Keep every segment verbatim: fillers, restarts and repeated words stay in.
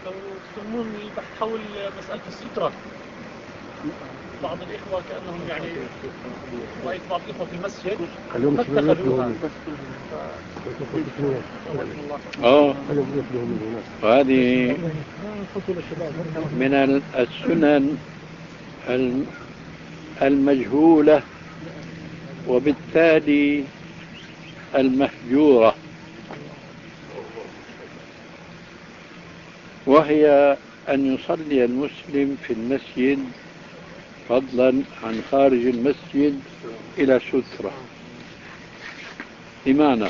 لو تسمون البحث حول مسألة السترة. بعض الإخوة كأنهم يعني رأيت بعض الإخوة في المسجد فاتخذوها. اه هذه من السنن المجهولة وبالتالي المهجورة، وهي أن يصلي المسلم في المسجد فضلا عن خارج المسجد إلى سترة. بمعنى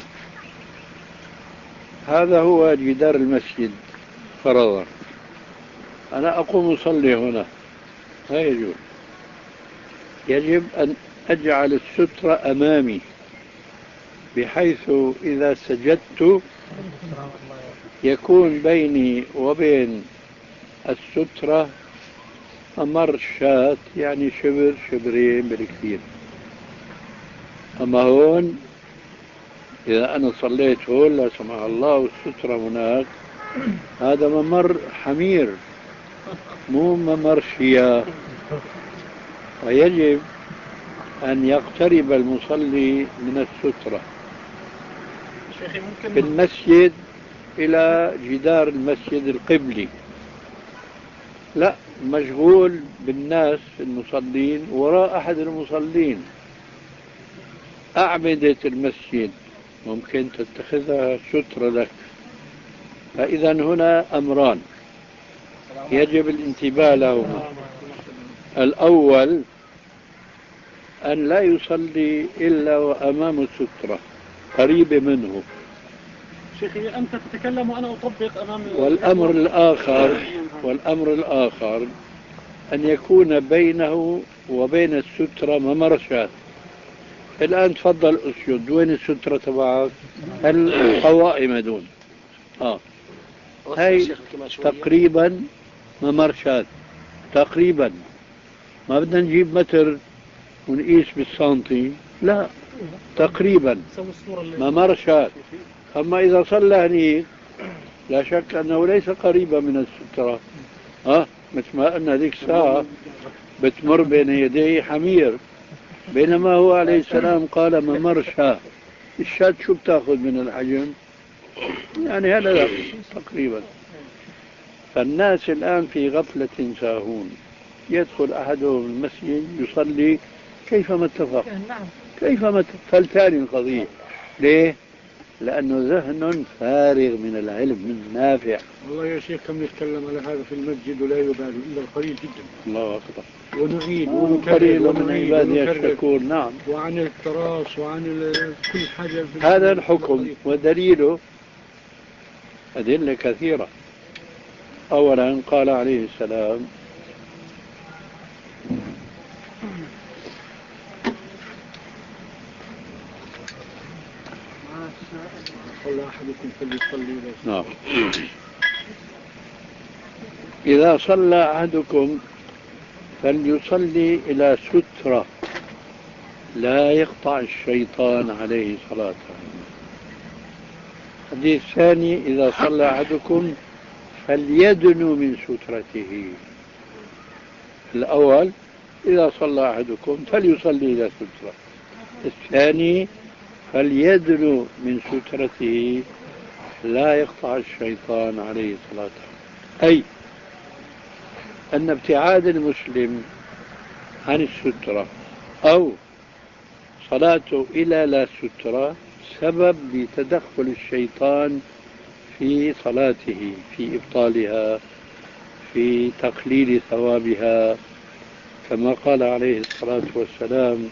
هذا هو جدار المسجد فرضا، أنا أقوم أصلي هنا، لا يجوز. يجب أن أجعل السترة أمامي بحيث إذا سجدت يكون بيني وبين السترة ممر شاة، يعني شبر شبرين بالكثير. أما هون إذا أنا صليت هون لا سمح الله والسترة هناك، هذا ممر حمير مو ممر شياه، ويجب أن يقترب المصلي من السترة في المسجد إلى جدار المسجد القبلي، لا مشغول بالناس المصلين وراء أحد المصلين. أعمدة المسجد ممكن تتخذها سترة لك. فإذا هنا أمران يجب الانتباه لهما. الأول أن لا يصلي إلا وأمام السترة قريبة منه. شيخي أنت تتكلم وأنا أطبق أمام. والأمر الآخر والأمر الآخر أن يكون بينه وبين السترة ممرشات. الآن تفضل أسجد، وين السترة تبعك؟ القوائم دون آه هاي تقريبا ممرشات، تقريبا ما بدنا نجيب متر ونقيس بالسنتي، لا تقريبا ممرشات. أما إذا صلى هنيك لا شك أنه ليس قريبا من السترة، ها مثل ما أن هذيك الساعة بتمر بين يديه حمير، بينما هو عليه السلام قال ممر شاة. الشاة شو بتاخذ من الحجم؟ يعني هذا لا تقريبا. فالناس الآن في غفلة ساهون، يدخل أحدهم المسجد يصلي كيفما اتفق كيفما فلتان القضية. ليه؟ لأنه ذهن فارغ من العلم من نافع. والله يا شيخ كم نتكلم على هذا في المسجد ولا يبالي إلا القليل جدا. الله أكبر. ونعيد ونكرر ومن عبادي يشتكون. نعم. وعن التراص وعن كل حاجة. هذا الحكم ودليله أدلة كثيرة. أولا قال عليه السلام صلى أحدكم فليصلي. نعم. إذا صلى أحدكم فليصلي إلى سترة لا يقطع الشيطان عليه صلاته. الحديث الثاني إذا صلى أحدكم فليدنو من سترته. الأول إذا صلى أحدكم فليصلي إلى سترة، الثاني فليدنو من سترته لا يقطع الشيطان عليه صلاته. أي أن ابتعاد المسلم عن السترة أو صلاته إلى لا سترة سبب لتدخل الشيطان في صلاته، في إبطالها، في تقليل ثوابها، كما قال عليه الصلاة والسلام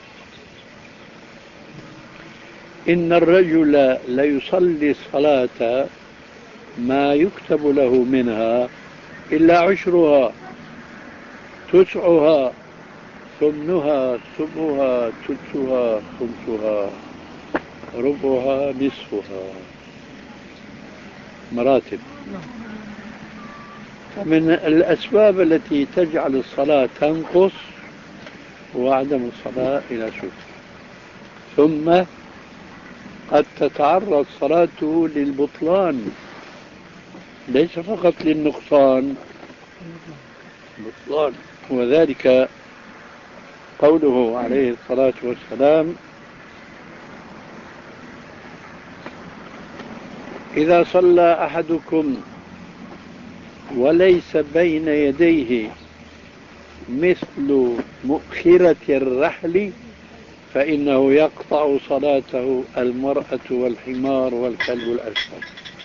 إن الرجل ليصلي الصلاة ما يكتب له منها إلا عشرها تسعها ثمنها سبعها تسعها خمسها ربعها نصفها، مراتب. من الأسباب التي تجعل الصلاة تنقص وعدم الصلاة إلى سترة. ثم قد تتعرض صلاته للبطلان ليس فقط للنقصان بطلان، وذلك قوله عليه الصلاة والسلام: إذا صلى أحدكم وليس بين يديه مثل مؤخرة الرحل فإنه يقطع صلاته المرأة والحمار والكلب الأسود.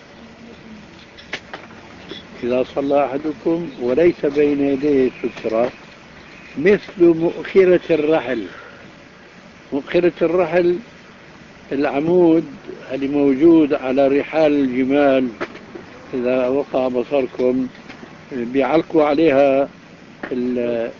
إذا صلى أحدكم وليس بين يديه سترة مثل مؤخرة الرحل. مؤخرة الرحل العمود اللي موجود على رحال الجمال، إذا وقع بصركم بيعلقوا عليها ال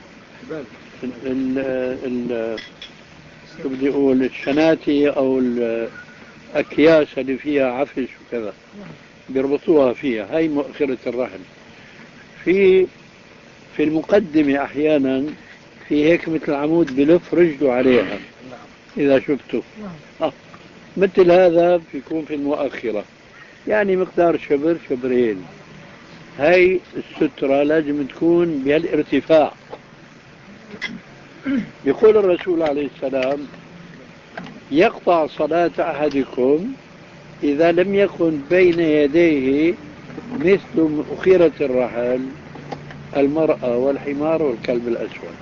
ال ال شو بدي أقول الشناتي أو الأكياس اللي فيها عفش وكذا، بيربطوها فيها. هاي مؤخرة الرحل. في في المقدمة أحيانا في هيك مثل عمود بلف رجله عليها، إذا شفته آه. مثل هذا بيكون في المؤخرة، يعني مقدار شبر شبرين. هاي السترة لازم تكون بهالارتفاع. يقول الرسول عليه السلام: يقطع صلاة أحدكم إذا لم يكن بين يديه مثل مؤخرة الرحل المرأة والحمار والكلب الأسود.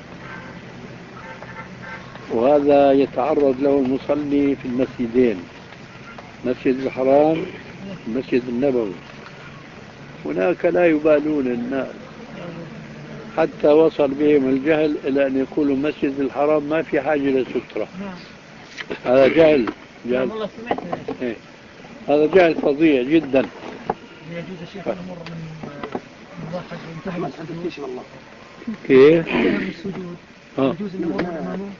وهذا يتعرض له المصلي في المسجدين، مسجد الحرام والمسجد النبوي. هناك لا يبالون الناس، حتى وصل بهم الجهل إلى أن يقولوا مسجد الحرام ما في حاجة لسترة. هذا جهل جهل إيه. هذا جهل فظيع جدا. يجوز الشيخ أن نمر من واحد منتهى السجود والله كيف؟ السجود يجوز أن نمر أمامه،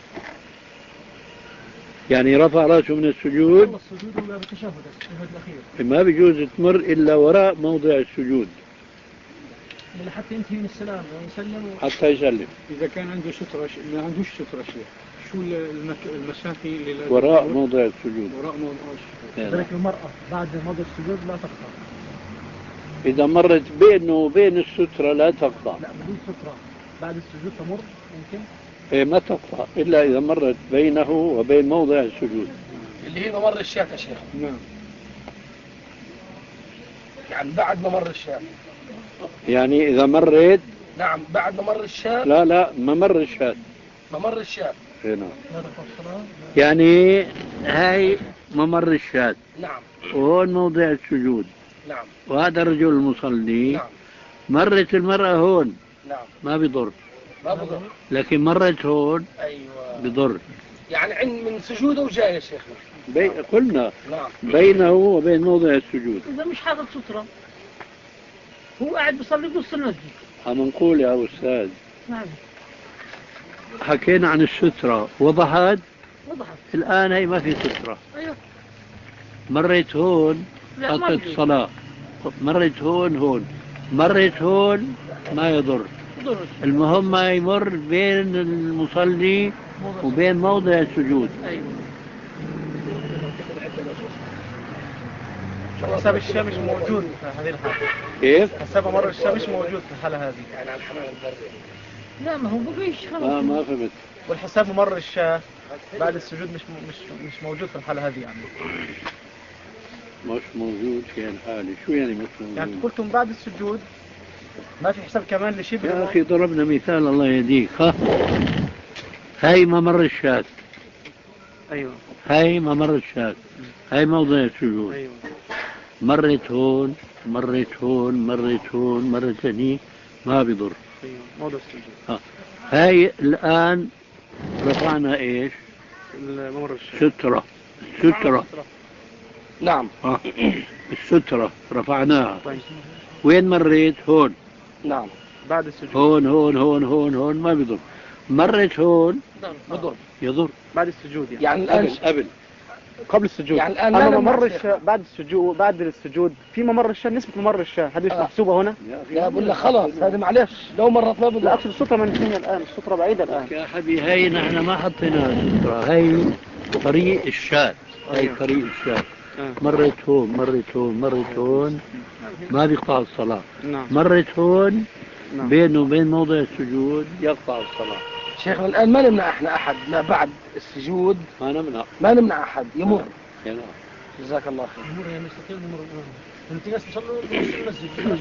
يعني رفع رأسه من السجود السجود ولا بالتشهد الأخير ما بيجوز تمر إلا وراء موضع السجود حتى ينتهي من السلام ويسلم و... حتى يسلم. إذا كان عنده سترة ش... ما عندوش سترة شيء، شو المك... المسافة اللي وراء موضع السجود؟ وراء موضع السجود. ذلك المرأة بعد موضع السجود لا تقطع. إذا مرت بينه وبين السترة لا تقطع. لا بدون سترة بعد السجود تمر ممكن؟ إيه ما تقطع إلا إذا مرت بينه وبين موضع السجود اللي هي ممر الشاة يا شيخ. نعم. يعني بعد ممر الشاة. يعني إذا مرت. نعم بعد ممر الشاة. لا لا ممر الشاة. ممر الشاة. هنا. يعني هاي ممر الشاة. نعم. وهون موضع السجود. نعم. وهذا الرجل المصلي. نعم. مرت المرأة هون. نعم. ما بضر. ما بضر. لكن مرت هون. أيوة. بضر. يعني عند من سجوده وجاي يا شيخنا. بي... قلنا. نعم. بينه وبين موضع السجود. إذا مش حاطط سترة هو قاعد بيصلي بنص المسجد. عم نقول يا أستاذ. نعم. حكينا عن السترة وضحت. وضحت. الآن هي ما في سترة. أيوه. مريت هون قطعت الصلاة، مريت هون هون مريت هون ما يضر. المهم ما يمر بين المصلي وبين موضع السجود. أيوه. حساب الشام مش موجود في هذه الحالة. كيف؟ حساب ممر الشام مش موجود في الحالة هذه. يعني على الحمام البري. لا ما هو بقيش خلاص. ما ما فهمت. والحساب ممر الشاه بعد السجود مش مش مش موجود في الحالة هذه يعني. مش موجود في الحالة، شو يعني مش موجود؟ يعني قلتم بعد السجود ما في حساب كمان لشبه. يا أخي ضربنا مثال الله يهديك. ها هاي ممر الشاة. أيوه. هاي ممر الشاة. هاي موضع السجود. أيوه. مرت هون مرت هون مرت هون مرت هني ما بيضر. أيوه موضع السجود. ها هاي الآن رفعنا إيش؟ الممر الشاه. سترة. سترة. نعم. ها السترة رفعناها. طيب. وين مريت؟ هون. نعم. بعد السجود. هون هون هون هون هون ما بيضر. مرت هون بضر. يضر. بعد السجود يعني. يعني الآن قبل قبل السجود. يعني الآن أما لا ممر الشاه بعد السجود بعد السجود في ممر الشاه نسبة ممر الشاه هذه مش آه. محسوبة هنا؟ لا بقول لك خلاص هذا معلش لو مرت ما لا بضر. أقصد السترة منتهية الآن، السترة بعيدة الآن. يا حبي هاي نحن ما حطيناها سترة، هاي طريق الشاة. هاي أيوه. طريق الشاة. آه. مرت هون مرت هون مرت هون ما بيقطع الصلاة. نعم. مرت هون نعم. بينه وبين موضع السجود يقطع الصلاة. شيخنا الآن ما نمنع احنا أحد ما بعد السجود، ما نمنع. ما نمنع أحد يمر. يعني جزاك الله خير. يمر يعني يستطيع يمر. انت ناس تصلوا في المسجد.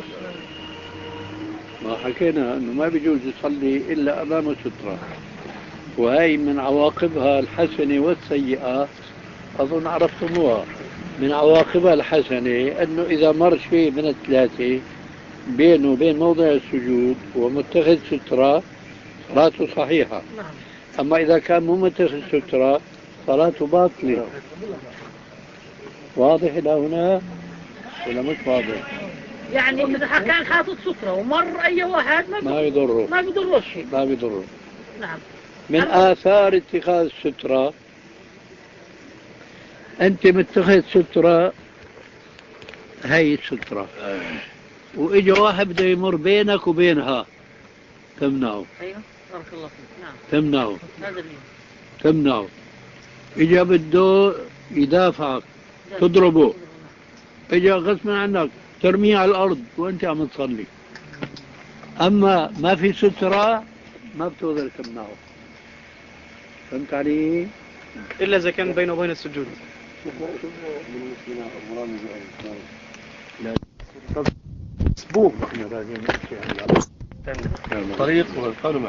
ما حكينا انه ما بيجوز يصلي الا امام سترة، وهي من عواقبها الحسنة والسيئة اظن عرفتموها. من عواقبها الحسنة انه اذا مر شيء من الثلاثة بينه وبين موضع السجود ومتخذ سترة صلاته صحيحة. اما اذا كان مو متخذ سترة صلاته باطلة. واضح الى هنا ولا مش واضح؟ يعني إذا كان حاطط سترة ومر أي واحد ما ما يضره. ما بيضره شيء. ما بيضره. نعم. من آثار اتخاذ السترة أنت متخذ سترة، هاي السترة، وإجا واحد بده يمر بينك وبينها تمنعه. أيوه بارك الله فيك. نعم. تمنعه. هذا اللي تمنعه. إجا بده يدافعك تضربه، إجا غصب عنك ترميه على الأرض وأنت عم تصلي. أما ما في سترة ما بتقدر تمنعه. فهمت علي؟ إلا إذا كان بينه وبين السجود. مسبوق احنا راجعين طريق والقلم